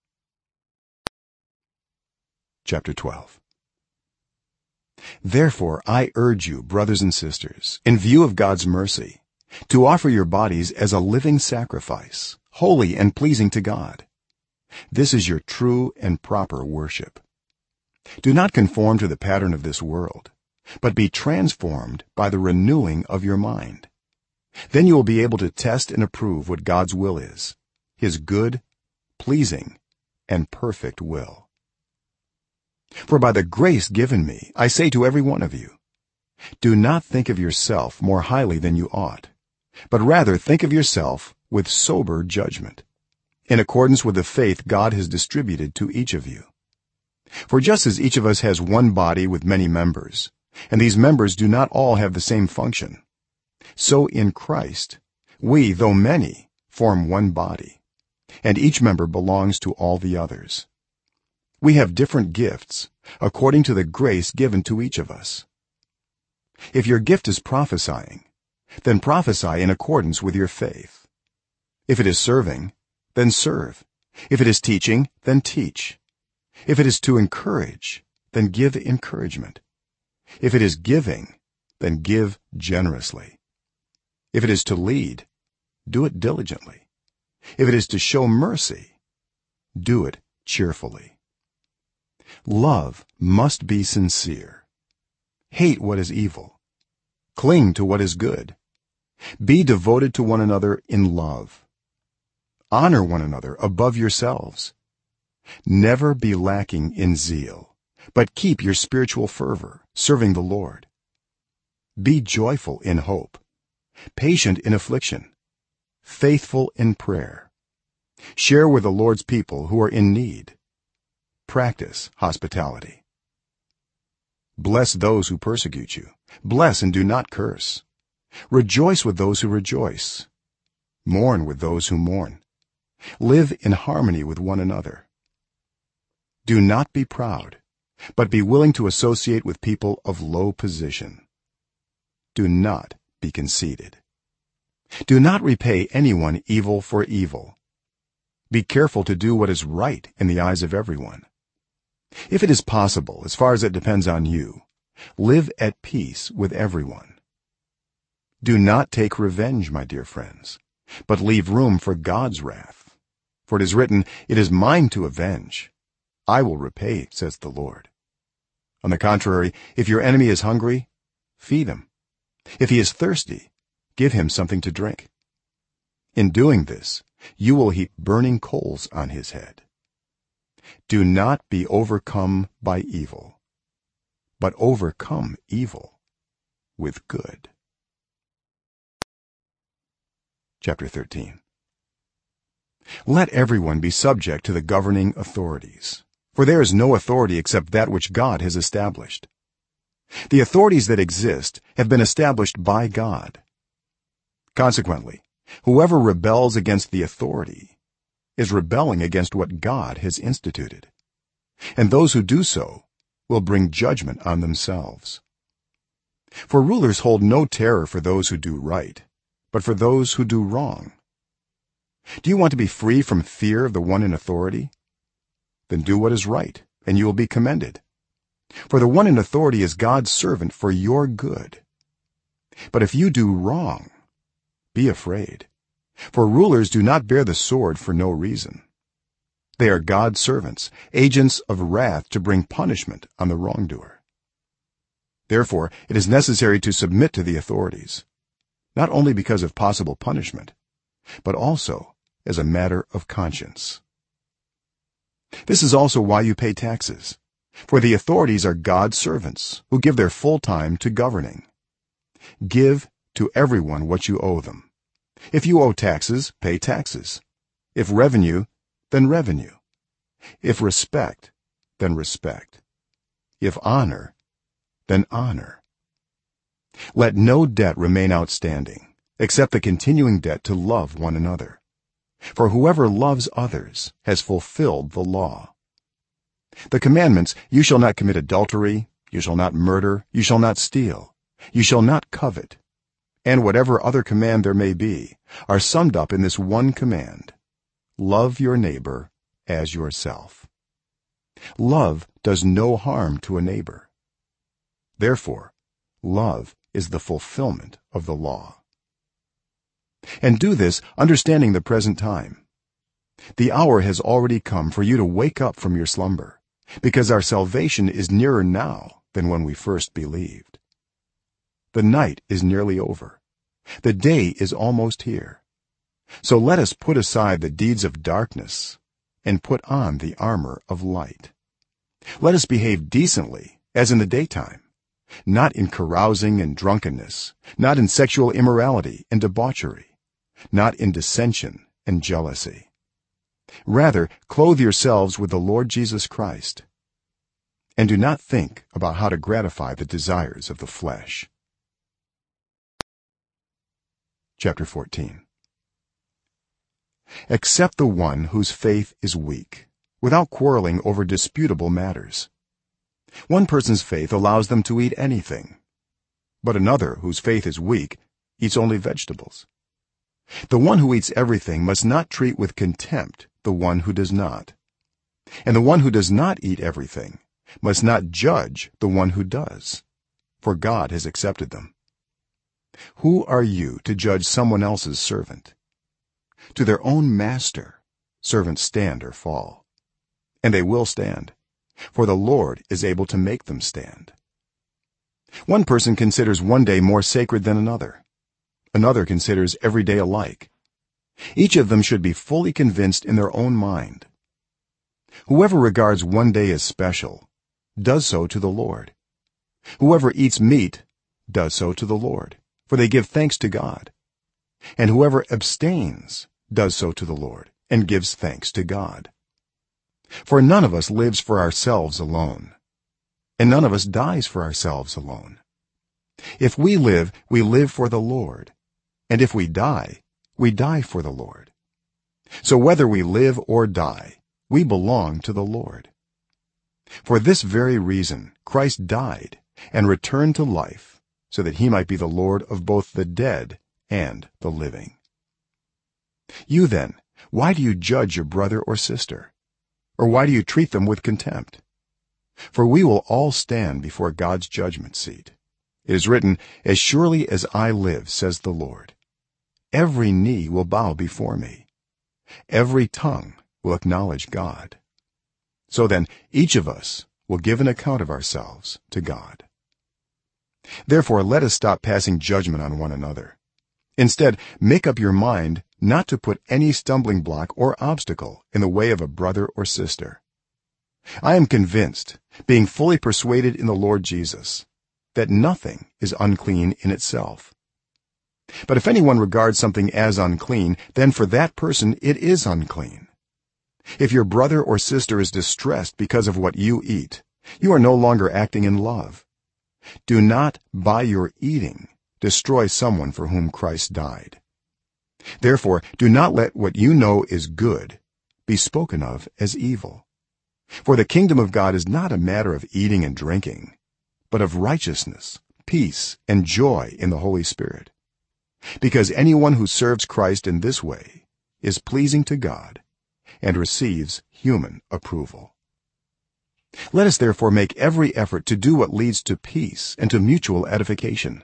Chapter 12. Therefore I urge you, brothers and sisters, in view of God's mercy, to offer your bodies as a living sacrifice, holy and pleasing to God. This is your true and proper worship. Do not conform to the pattern of this world, but be transformed by the renewing of your mind. Then you will be able to test and approve what God's will is, his good, pleasing, and perfect will. For by the grace given me I say to every one of you, do not think of yourself more highly than you ought, but rather think of yourself with sober judgment, in accordance with the faith God has distributed to each of you. For just as each of us has one body with many members, and these members do not all have the same function, so in Christ we, though many, form one body, and each member belongs to all the others. We have different gifts according to the grace given to each of us. If your gift is prophesying, then prophesy in accordance with your faith. If it is serving, then serve. If it is teaching, then teach. If it is to encourage, then give encouragement. If it is giving, then give generously. If it is to lead, do it diligently. If it is to show mercy, do it cheerfully. Love must be sincere. Hate what is evil. Cling to what is good. Be devoted to one another in love. Honor one another above yourselves. Never be lacking in zeal, but keep your spiritual fervor, serving the Lord. Be joyful in hope, patient in affliction, faithful in prayer. Share with the Lord's people who are in need. Practice hospitality. Bless those who persecute you. Bless and do not curse. rejoice with those who rejoice, mourn with those who mourn, live in harmony with one another. Do not be proud, but be willing to associate with people of low position. Do not be conceited. Do not repay anyone evil for evil. Be careful to do what is right in the eyes of everyone. If it is possible, as far as it depends on you, live at peace with everyone. Do not take revenge, my dear friends, but leave room for God's wrath. For it is written, "It is mine to avenge. I will repay," says the Lord. On the contrary, if your enemy is hungry, feed him. If he is thirsty, give him something to drink. In doing this, you will heap burning coals on his head. Do not be overcome by evil, but overcome evil with good. Chapter 13. Let everyone be subject to the governing authorities, for there is no authority except that which God has established. The authorities that exist have been established by God. Consequently, whoever rebels against the authority is rebelling against what God has instituted, and those who do so will bring judgment on themselves. For rulers hold no terror for those who do right, but for those who do wrong. Do you want to be free from fear of the one in authority? Then do what is right, and you will be commended. For the one in authority is God's servant for your good. But if you do wrong, be afraid, for rulers do not bear the sword for no reason. They are God's servants, agents of wrath to bring punishment on the wrongdoer. Therefore it is necessary to submit to the authorities, not only because of possible punishment, but also as a matter of conscience. This is also why you pay taxes, for the authorities are God's servants who give their full time to governing. Give to everyone what you owe them. If you owe taxes, pay taxes. If revenue, then revenue. If respect, then respect. If honor, then honor. Let no debt remain outstanding except the continuing debt to love one another, for whoever loves others has fulfilled the law. The commandments, "You shall not commit adultery, you shall not murder, you shall not steal, you shall not covet," and whatever other command there may be, are summed up in this one command: love your neighbor as yourself. Love does no harm to a neighbor. Therefore, love is the fulfillment of the law. And do this understanding the present time. The hour has already come for you to wake up from your slumber, because our salvation is nearer now than when we first believed. The night is nearly over, the day is almost here. So let us put aside the deeds of darkness and put on the armor of light. Let us behave decently as in the daytime, not in carousing and drunkenness, not in sexual immorality and debauchery, not in dissension and jealousy. Rather, clothe yourselves with the Lord Jesus Christ, and do not think about how to gratify the desires of the flesh. Chapter 14. Accept the one whose faith is weak, without quarreling over disputable matters. One person's faith allows them to eat anything, but another whose faith is weak eats only vegetables. The one who eats everything must not treat with contempt the one who does not, and the one who does not eat everything must not judge the one who does, for God has accepted them. Who are you to judge someone else's servant? To their own master servants stand or fall, and they will stand, for the Lord is able to make them stand. One person considers one day more sacred than another considers every day alike. Each of them should be fully convinced in their own mind. Whoever regards one day as special does so to the Lord. Whoever eats meat does so to the Lord, for they give thanks to God. And whoever abstains does so to the Lord and gives thanks to God. For none of us lives for ourselves alone, and none of us dies for ourselves alone. if we live for the Lord, and if we die for the Lord. So whether we live or die, we belong to the Lord. For this very reason Christ died and returned to life, so that he might be the Lord of both the dead and the living. You then, why do you judge your brother or sister? Or why do you treat them with contempt? For we will all stand before God's judgment seat. It is written, as surely as I live, says the Lord, every knee will bow before me, every tongue will acknowledge God. So then each of us will give an account of ourselves to God. Therefore let us stop passing judgment on one another. Instead, make up your mind not to put any stumbling block or obstacle in the way of a brother or sister. I am convinced, being fully persuaded in the Lord Jesus, that nothing is unclean in itself. But if anyone regards something as unclean, then for that person it is unclean. If your brother or sister is distressed because of what you eat, you are no longer acting in love. Do not by your eating destroy someone for whom Christ died. Therefore do not let what you know is good be spoken of as evil. For the kingdom of God is not a matter of eating and drinking, but of righteousness, peace, and joy in the Holy Spirit. Because anyone who serves Christ in this way is pleasing to God and receives human approval. Let us therefore make every effort to do what leads to peace and to mutual edification.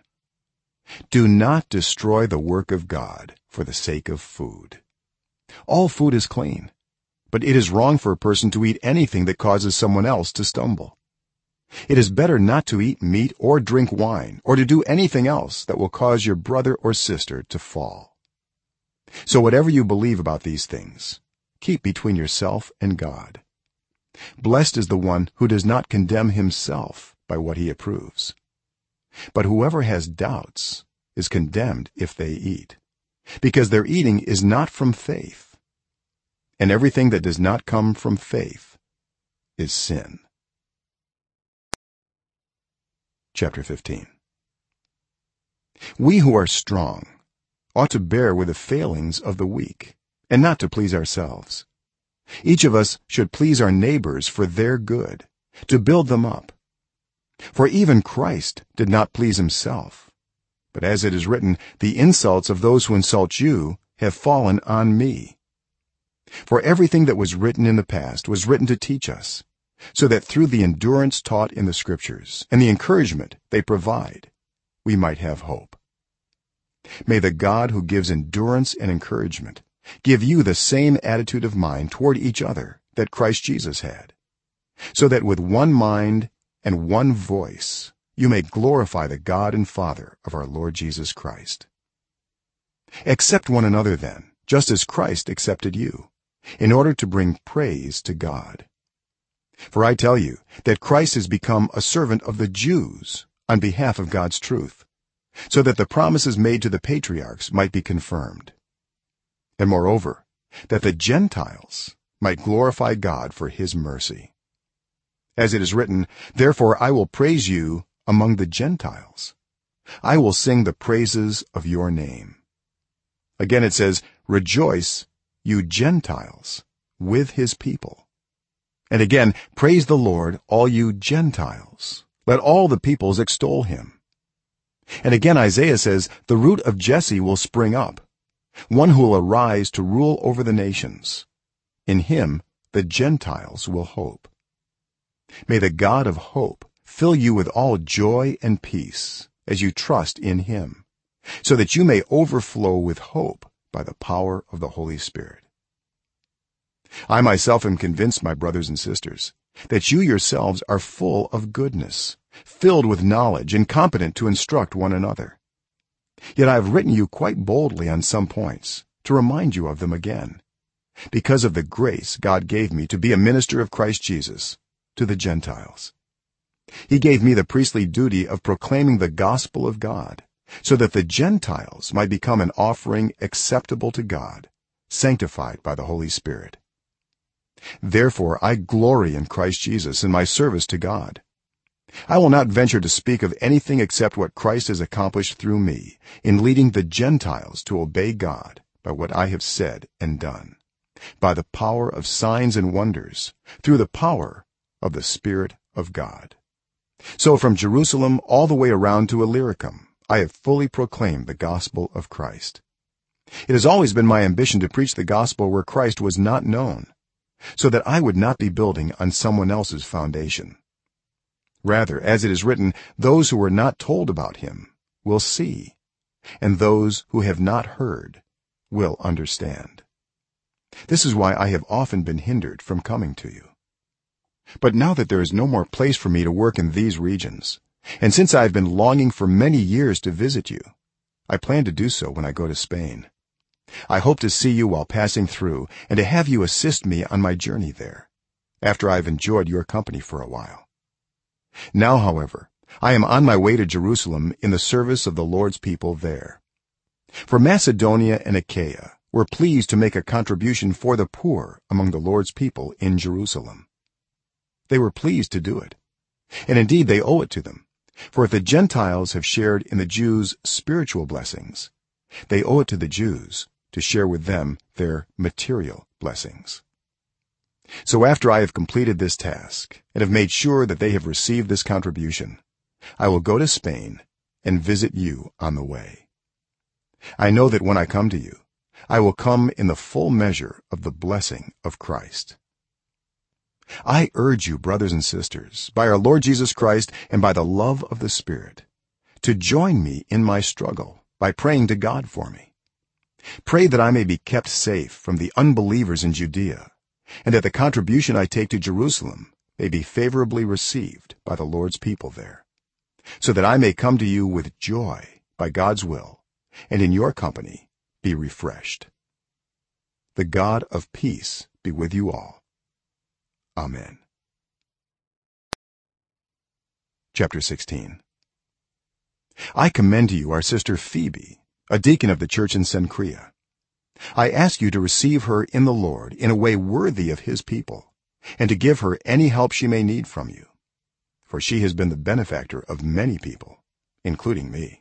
Do not destroy the work of God for the sake of food. All food is clean, but it is wrong for a person to eat anything that causes someone else to stumble. It is better not to eat meat or drink wine or to do anything else that will cause your brother or sister to fall. So whatever you believe about these things, keep between yourself and God. Blessed is the one who does not condemn himself by what he approves. But whoever has doubts is condemned if they eat, because their eating is not from faith. And everything that does not come from faith is sin. Chapter 15. We who are strong ought to bear with the failings of the weak, and not to please ourselves. Each of us should please our neighbors for their good, to build them up. For even Christ did not please himself, but as it is written, the insults of those who insult you have fallen on me. For everything that was written in the past was written to teach us, so that through the endurance taught in the scriptures and the encouragement they provide, we might have hope. May the God who gives endurance and encouragement give you the same attitude of mind toward each other that Christ Jesus had, so that with one mind and one voice you may glorify the God and Father of our Lord Jesus Christ. Accept one another then, just as Christ accepted you, in order to bring praise to God. For I tell you that Christ has become a servant of the Jews on behalf of God's truth, so that the promises made to the patriarchs might be confirmed, and moreover that the Gentiles might glorify God for his mercy. As it is written, therefore I will praise you among the Gentiles. I will sing the praises of your name. Again it says, rejoice, you Gentiles, with his people. And again, praise the Lord, all you Gentiles. Let all the peoples extol him. And again Isaiah says, the root of Jesse will spring up, one who will arise to rule over the nations. In him the Gentiles will hope. May the God of hope fill you with all joy and peace as you trust in him, so that you may overflow with hope by the power of the Holy Spirit. I myself am convinced, my brothers and sisters, that you yourselves are full of goodness, filled with knowledge, and competent to instruct one another. Yet I have written you quite boldly on some points to remind you of them again, because of the grace God gave me to be a minister of Christ Jesus to the Gentiles. He gave me the priestly duty of proclaiming the gospel of God, so that the Gentiles might become an offering acceptable to God, sanctified by the Holy Spirit. Therefore I glory in Christ Jesus in my service to God. I will not venture to speak of anything except what Christ has accomplished through me in leading the Gentiles to obey God by what I have said and done, by the power of signs and wonders, through the power of the Spirit of God. So from Jerusalem all the way around to Illyricum I have fully proclaimed the gospel of Christ. It has always been my ambition to preach the gospel where Christ was not known, so that I would not be building on someone else's foundation. Rather, as it is written, those who were not told about him will see, and those who have not heard will understand. This is why I have often been hindered from coming to you. But now that there is no more place for me to work in these regions, and since I have been longing for many years to visit you, I plan to do so when I go to Spain. I hope to see you while passing through and to have you assist me on my journey there after I have enjoyed your company for a while. Now, however, I am on my way to Jerusalem in the service of the Lord's people there. For Macedonia and Achaia were pleased to make a contribution for the poor among the Lord's people in Jerusalem. They were pleased to do it, and indeed they owe it to them, for if the Gentiles have shared in the Jews' spiritual blessings, they owe it to the Jews to share with them their material blessings. So after I have completed this task and have made sure that they have received this contribution, I will go to Spain and visit you on the way. I know that when I come to you, I will come in the full measure of the blessing of Christ. I urge you, brothers and sisters, by our Lord Jesus Christ and by the love of the Spirit, to join me in my struggle by praying to God for me. Pray that I may be kept safe from the unbelievers in Judea, and that the contribution I take to Jerusalem may be favorably received by the Lord's people there, so that I may come to you with joy by God's will, and in your company be refreshed. The God of peace be with you all. Amen. Chapter 16. I commend to you our sister Phoebe, a deacon of the church in Cenchrea. I ask you to receive her in the Lord in a way worthy of his people, and to give her any help she may need from you, for she has been the benefactor of many people, including me.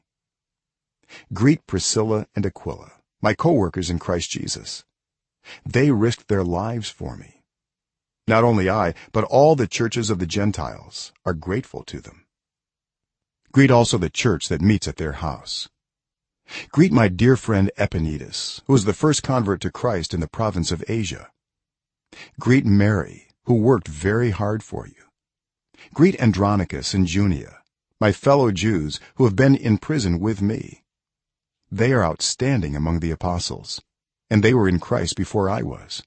Greet Priscilla and Aquila, my co-workers in Christ Jesus. They risked their lives for me. Not only I, but all the churches of the Gentiles are grateful to them. Greet also the church that meets at their house. Greet my dear friend Epaenetus, who was the first convert to Christ in the province of Asia. Greet Mary, who worked very hard for you. Greet Andronicus and Junia, my fellow Jews who have been in prison with me. They are outstanding among the apostles, and they were in Christ before I was.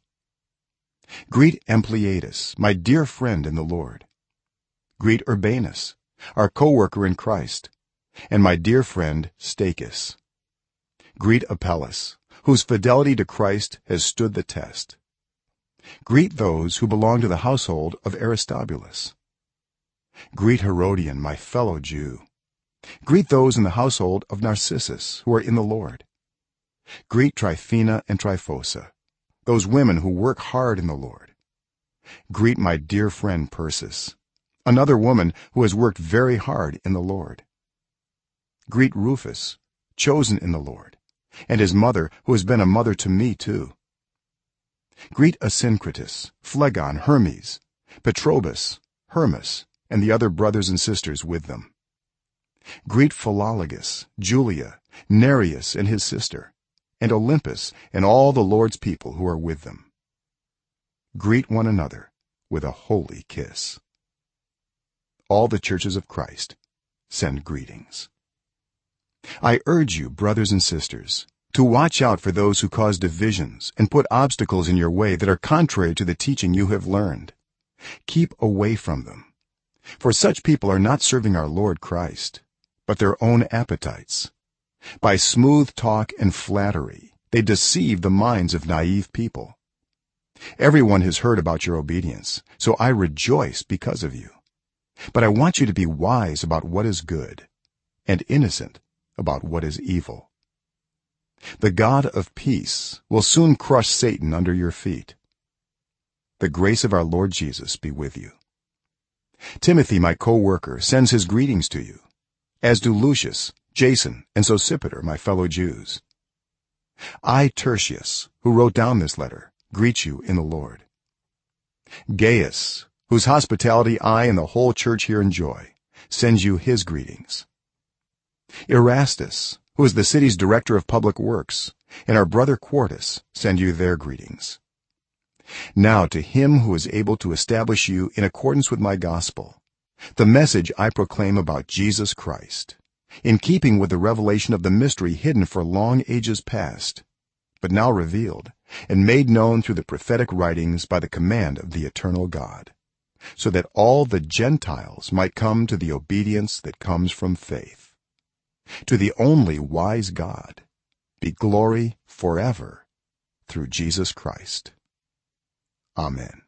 Greet Ampliatus, my dear friend in the Lord. Greet Urbanus, our co-worker in Christ, and my dear friend Stachys. Greet Apelles, whose fidelity to Christ has stood the test. Greet those who belong to the household of Aristobulus. Greet Herodion, my fellow Jew. Greet those in the household of Narcissus who are in the Lord. Greet Tryphena and Tryphosa, those women who work hard in the Lord. Greet my dear friend Persis, another woman who has worked very hard in the Lord. Greet Rufus, chosen in the Lord, and his mother who has been a mother to me too. Greet Asyncritus, Phlegon, Hermes, Petrobus, Hermas, and the other brothers and sisters with them. Greet Philologus, Julia, Nereus and his sister, and Olympus and all the Lord's people who are with them. Greet one another with a holy kiss. All the churches of Christ send greetings. I urge you, brothers and sisters, to watch out for those who cause divisions and put obstacles in your way that are contrary to the teaching you have learned. Keep away from them, for such people are not serving our Lord Christ, but their own appetites. By smooth talk and flattery they deceive the minds of naive people. Everyone has heard about your obedience, so I rejoice because of you. But I want you to be wise about what is good and innocent about what is evil. The God of peace will soon crush Satan under your feet. The grace of our Lord Jesus be with you. timothy my co-worker sends his greetings to you, as do lucius, jason, and sosipater my fellow jews. I, Tertius, who wrote down this letter, greet you in the Lord. Gaius, whose hospitality I and the whole church here enjoy, sends you his greetings. Erastus, who is the city's director of public works, and our brother Quartus send you their greetings. Now to him who is able to establish you in accordance with my gospel, the message I proclaim about Jesus Christ, in keeping with the revelation of the mystery hidden for long ages past, but now revealed and made known through the prophetic writings by the command of the eternal God, so that all the gentiles might come to the obedience that comes from faith. To the only wise God be glory forever through Jesus Christ. Amen.